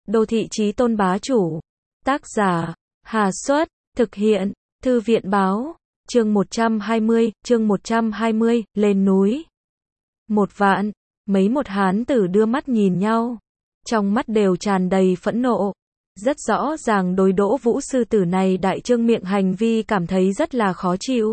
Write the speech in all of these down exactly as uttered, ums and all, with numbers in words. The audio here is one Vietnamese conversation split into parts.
Đô thị chí tôn bá chủ. Tác giả, Hà Xuất, thực hiện, Thư viện báo, chương một trăm hai mươi, chương một trăm hai mươi, lên núi. Một vạn, mấy một hán tử đưa mắt nhìn nhau, trong mắt đều tràn đầy phẫn nộ. Rất rõ ràng đối Đỗ Vũ sư tử này đại trương miệng hành vi cảm thấy rất là khó chịu.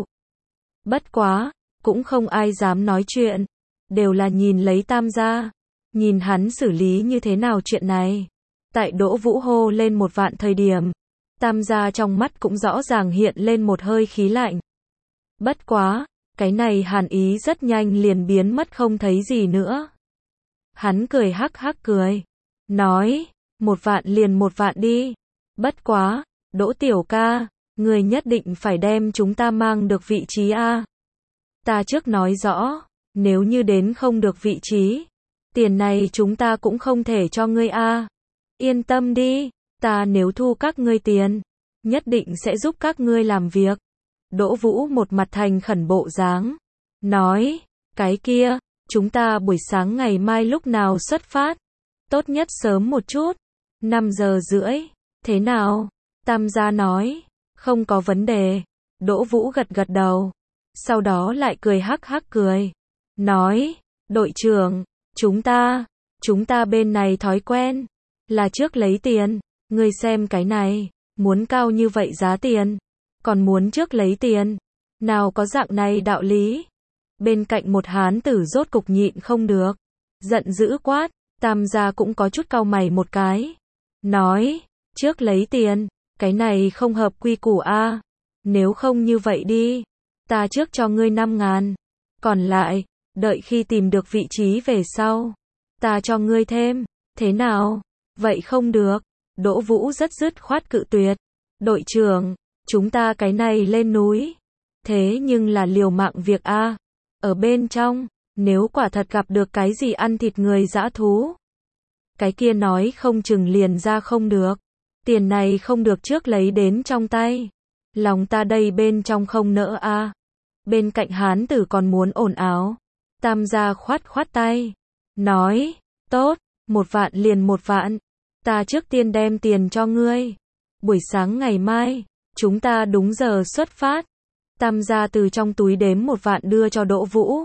Bất quá, cũng không ai dám nói chuyện, đều là nhìn lấy Tam gia, nhìn hắn xử lý như thế nào chuyện này. Tại Đỗ Vũ hô lên một vạn thời điểm, Tam gia trong mắt cũng rõ ràng hiện lên một hơi khí lạnh. Bất quá, cái này hàn ý rất nhanh liền biến mất không thấy gì nữa. Hắn cười hắc hắc cười, nói, một vạn liền một vạn đi. Bất quá, Đỗ tiểu ca, người nhất định phải đem chúng ta mang được vị trí a. Ta trước nói rõ, nếu như đến không được vị trí, tiền này chúng ta cũng không thể cho ngươi a. Yên tâm đi, ta nếu thu các ngươi tiền, nhất định sẽ giúp các ngươi làm việc. Đỗ Vũ một mặt thành khẩn bộ dáng, nói, cái kia, chúng ta buổi sáng ngày mai lúc nào xuất phát? Tốt nhất sớm một chút, năm giờ rưỡi, thế nào? Tam gia nói, không có vấn đề. Đỗ Vũ gật gật đầu, sau đó lại cười hắc hắc cười, nói, đội trưởng, chúng ta, chúng ta bên này thói quen, là trước lấy tiền, ngươi xem cái này, muốn cao như vậy giá tiền, còn muốn trước lấy tiền, nào có dạng này đạo lý. Bên cạnh một hán tử rốt cục nhịn không được, giận dữ quát, Tam gia cũng có chút cau mày một cái, nói, trước lấy tiền, cái này không hợp quy củ a. Nếu không như vậy đi, ta trước cho ngươi năm ngàn, còn lại, đợi khi tìm được vị trí về sau, ta cho ngươi thêm, thế nào? Vậy không được. Đỗ Vũ rất dứt khoát cự tuyệt, đội trưởng, chúng ta cái này lên núi, thế nhưng là liều mạng việc a. Ở bên trong, nếu quả thật gặp được cái gì ăn thịt người dã thú, cái kia nói không chừng liền ra không được, tiền này không được trước lấy đến trong tay, lòng ta đây bên trong không nỡ a. Bên cạnh hán tử còn muốn ồn ào, Tam gia khoát khoát tay, nói, tốt, một vạn liền một vạn, ta trước tiên đem tiền cho ngươi, buổi sáng ngày mai, chúng ta đúng giờ xuất phát. Tam gia từ trong túi đếm một vạn đưa cho Đỗ Vũ,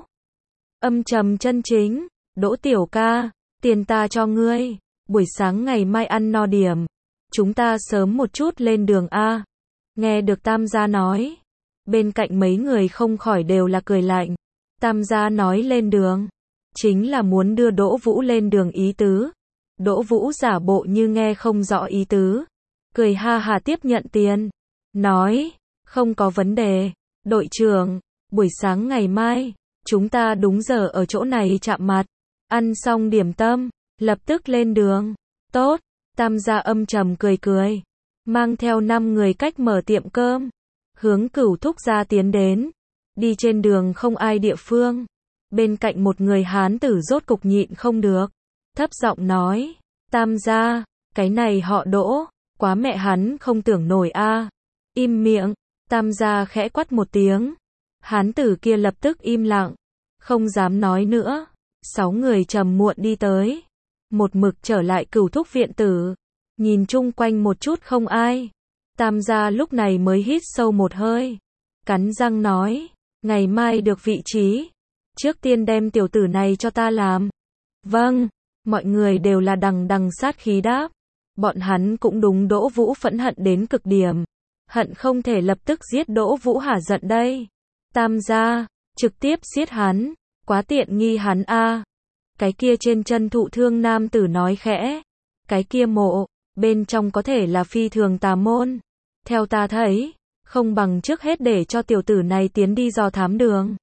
âm trầm chân chính, Đỗ tiểu ca, tiền ta cho ngươi, buổi sáng ngày mai ăn no điểm, chúng ta sớm một chút lên đường a. Nghe được Tam gia nói, bên cạnh mấy người không khỏi đều là cười lạnh. Tam gia nói lên đường, chính là muốn đưa Đỗ Vũ lên đường ý tứ. Đỗ Vũ giả bộ như nghe không rõ ý tứ, cười ha ha tiếp nhận tiền, nói, không có vấn đề, đội trưởng, buổi sáng ngày mai, chúng ta đúng giờ ở chỗ này chạm mặt, ăn xong điểm tâm, lập tức lên đường. Tốt. Tam gia âm trầm cười cười, mang theo năm người cách mở tiệm cơm, hướng Cửu thúc gia tiến đến. Đi trên đường không ai địa phương, bên cạnh một người hán tử rốt cục nhịn không được, thấp giọng nói, Tam gia, cái này họ Đỗ, quá mẹ hắn không tưởng nổi a. Im miệng. Tam gia khẽ quát một tiếng, hán tử kia lập tức im lặng, không dám nói nữa. Sáu người trầm muộn đi tới, một mực trở lại Cửu thúc viện tử, nhìn chung quanh một chút không ai. Tam gia lúc này mới hít sâu một hơi, cắn răng nói, ngày mai được vị trí, trước tiên đem tiểu tử này cho ta làm. Vâng. Mọi người đều là đằng đằng sát khí đáp, bọn hắn cũng đúng Đỗ Vũ phẫn hận đến cực điểm, hận không thể lập tức giết Đỗ Vũ hả giận đây. Tam gia, trực tiếp giết hắn, quá tiện nghi hắn a. Cái kia trên chân thụ thương nam tử nói khẽ, cái kia mộ, bên trong có thể là phi thường tà môn, theo ta thấy, không bằng trước hết để cho tiểu tử này tiến đi dò thám đường.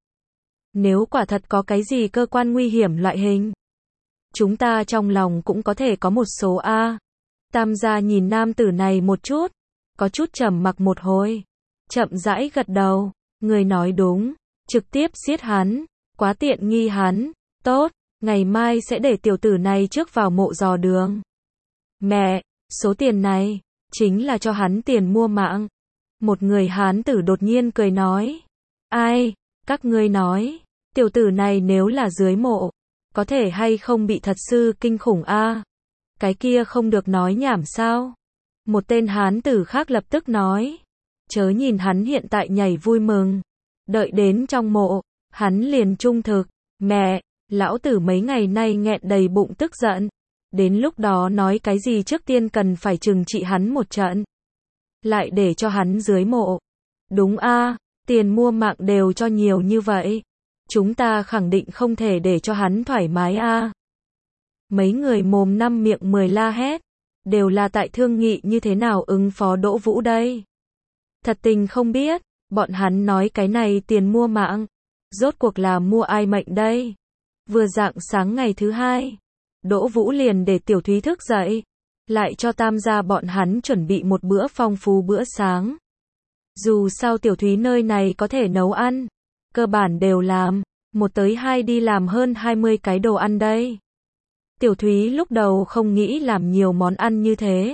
Nếu quả thật có cái gì cơ quan nguy hiểm loại hình, chúng ta trong lòng cũng có thể có một số a. Tam gia nhìn nam tử này một chút, có chút trầm mặc một hồi, chậm rãi gật đầu, người nói đúng, trực tiếp giết hắn, quá tiện nghi hắn. Tốt, ngày mai sẽ để tiểu tử này trước vào mộ dò đường. Mẹ, số tiền này, chính là cho hắn tiền mua mạng. Một người hán tử đột nhiên cười nói, ai, các ngươi nói, tiểu tử này nếu là dưới mộ, có thể hay không bị thật sư kinh khủng a. Cái kia không được nói nhảm sao? Một tên hán tử khác lập tức nói. Chớ nhìn hắn hiện tại nhảy vui mừng. Đợi đến trong mộ, hắn liền trung thực. Mẹ, lão tử mấy ngày nay nghẹn đầy bụng tức giận. Đến lúc đó nói cái gì trước tiên cần phải trừng trị hắn một trận. Lại để cho hắn dưới mộ. Đúng a, tiền mua mạng đều cho nhiều như vậy. Chúng ta khẳng định không thể để cho hắn thoải mái a. Mấy người mồm năm miệng mười la hét. Đều là tại thương nghị như thế nào ứng phó Đỗ Vũ đây. Thật tình không biết, bọn hắn nói cái này tiền mua mạng. Rốt cuộc là mua ai mệnh đây? Vừa rạng sáng ngày thứ hai, Đỗ Vũ liền để Tiểu Thúy thức dậy. Lại cho Tam gia bọn hắn chuẩn bị một bữa phong phú bữa sáng. Dù sao Tiểu Thúy nơi này có thể nấu ăn. Cơ bản đều làm. Một tới hai đi làm hơn hai mươi cái đồ ăn đây. Tiểu Thúy lúc đầu không nghĩ làm nhiều món ăn như thế.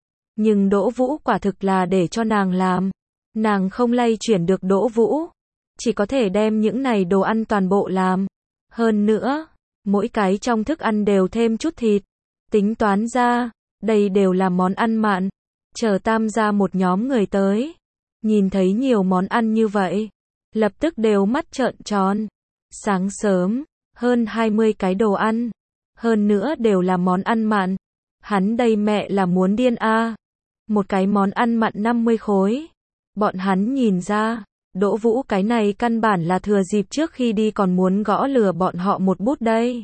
Nhưng Đỗ Vũ quả thực là để cho nàng làm. Nàng không lay chuyển được Đỗ Vũ. Chỉ có thể đem những này đồ ăn toàn bộ làm. Hơn nữa, mỗi cái trong thức ăn đều thêm chút thịt. Tính toán ra, đây đều là món ăn mặn. Chờ Tam gia một nhóm người tới. Nhìn thấy nhiều món ăn như vậy. Lập tức đều mắt trợn tròn. Sáng sớm, hơn hai mươi cái đồ ăn. Hơn nữa đều là món ăn mặn. Hắn đây mẹ là muốn điên a. Một cái món ăn mặn năm mươi khối. Bọn hắn nhìn ra, Đỗ Vũ cái này căn bản là thừa dịp trước khi đi còn muốn gõ lừa bọn họ một bút đây.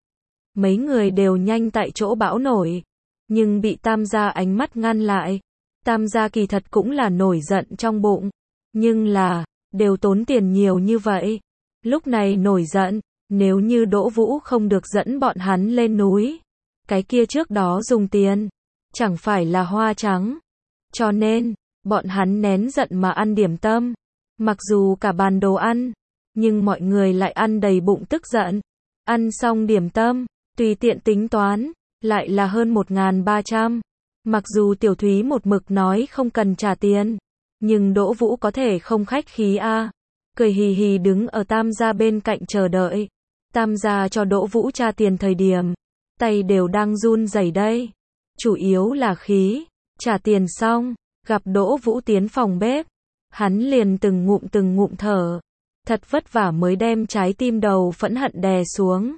Mấy người đều nhanh tại chỗ bão nổi. Nhưng bị Tam gia ánh mắt ngăn lại. Tam gia kỳ thật cũng là nổi giận trong bụng. Nhưng là, đều tốn tiền nhiều như vậy. Lúc này nổi giận. Nếu như Đỗ Vũ không được dẫn bọn hắn lên núi, cái kia trước đó dùng tiền, chẳng phải là hoa trắng. Cho nên, bọn hắn nén giận mà ăn điểm tâm. Mặc dù cả bàn đồ ăn, nhưng mọi người lại ăn đầy bụng tức giận. Ăn xong điểm tâm, tùy tiện tính toán, lại là hơn một nghìn ba trăm. Mặc dù Tiểu Thúy một mực nói không cần trả tiền, nhưng Đỗ Vũ có thể không khách khí a. Cười hì hì đứng ở Tam gia bên cạnh chờ đợi. Tam gia cho Đỗ Vũ tra tiền thời điểm, tay đều đang run rẩy đây. Chủ yếu là khí. Trả tiền xong, gặp Đỗ Vũ tiến phòng bếp, hắn liền từng ngụm từng ngụm thở. Thật vất vả mới đem trái tim đầu phẫn hận đè xuống.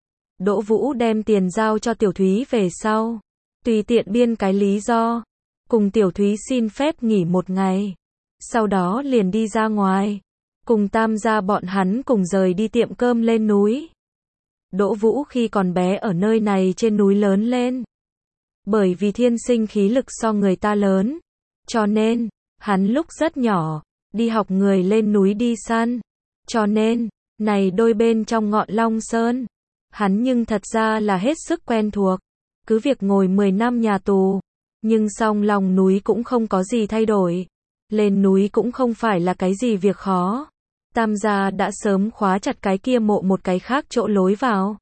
Đỗ Vũ đem tiền giao cho Tiểu Thúy về sau, tùy tiện biên cái lý do, cùng Tiểu Thúy xin phép nghỉ một ngày. Sau đó liền đi ra ngoài. Cùng Tam gia bọn hắn cùng rời đi tiệm cơm lên núi. Đỗ Vũ khi còn bé ở nơi này trên núi lớn lên. Bởi vì thiên sinh khí lực so người ta lớn. Cho nên, hắn lúc rất nhỏ, đi học người lên núi đi săn. Cho nên, này đôi bên trong ngọn Long Sơn. Hắn nhưng thật ra là hết sức quen thuộc. Cứ việc ngồi mười năm nhà tù. Nhưng song lòng núi cũng không có gì thay đổi. Lên núi cũng không phải là cái gì việc khó. Tam gia đã sớm khóa chặt cái kia mộ một cái khác chỗ lối vào.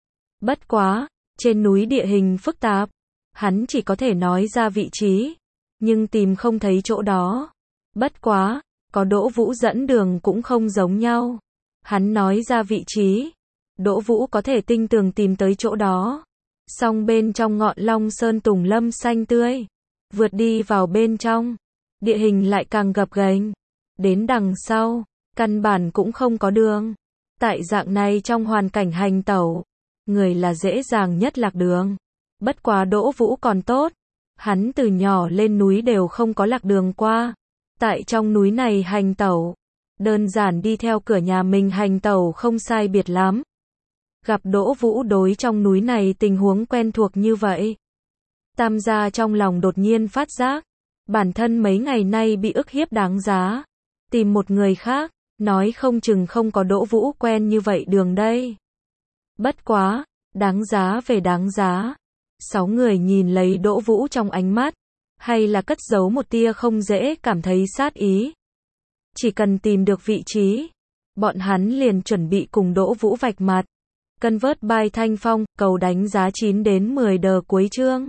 Bất quá, trên núi địa hình phức tạp, hắn chỉ có thể nói ra vị trí, nhưng tìm không thấy chỗ đó. Bất quá, có Đỗ Vũ dẫn đường cũng không giống nhau. Hắn nói ra vị trí, Đỗ Vũ có thể tinh tường tìm tới chỗ đó. Song bên trong ngọn Long Sơn tùng lâm xanh tươi, vượt đi vào bên trong, địa hình lại càng gập ghềnh. Đến đằng sau, căn bản cũng không có đường. Tại dạng này trong hoàn cảnh hành tẩu, người là dễ dàng nhất lạc đường. Bất quá Đỗ Vũ còn tốt, hắn từ nhỏ lên núi đều không có lạc đường qua. Tại trong núi này hành tẩu, đơn giản đi theo cửa nhà mình hành tẩu không sai biệt lắm. Gặp Đỗ Vũ đối trong núi này tình huống quen thuộc như vậy, Tam gia trong lòng đột nhiên phát giác, bản thân mấy ngày nay bị ức hiếp đáng giá. Tìm một người khác, nói không chừng không có Đỗ Vũ quen như vậy đường đây. Bất quá, đáng giá về đáng giá. Sáu người nhìn lấy Đỗ Vũ trong ánh mắt, hay là cất giấu một tia không dễ cảm thấy sát ý. Chỉ cần tìm được vị trí, bọn hắn liền chuẩn bị cùng Đỗ Vũ vạch mặt. Convert by Thanh Phong, cầu đánh giá chín đến mười đờ cuối chương.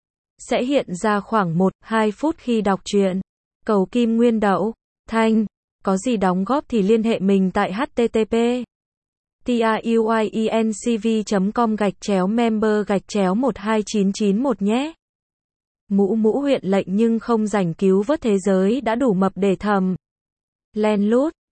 Sẽ hiện ra khoảng một đến hai phút khi đọc truyện. Cầu Kim Nguyên Đậu, Thanh, có gì đóng góp thì liên hệ mình tại h t t p tiuyiencv chấm com gạch chéo member gạch chéo một hai chín chín một nhé. Mũ mũ huyện lệnh nhưng không rảnh cứu vớt thế giới đã đủ mập để thầm. Len lút.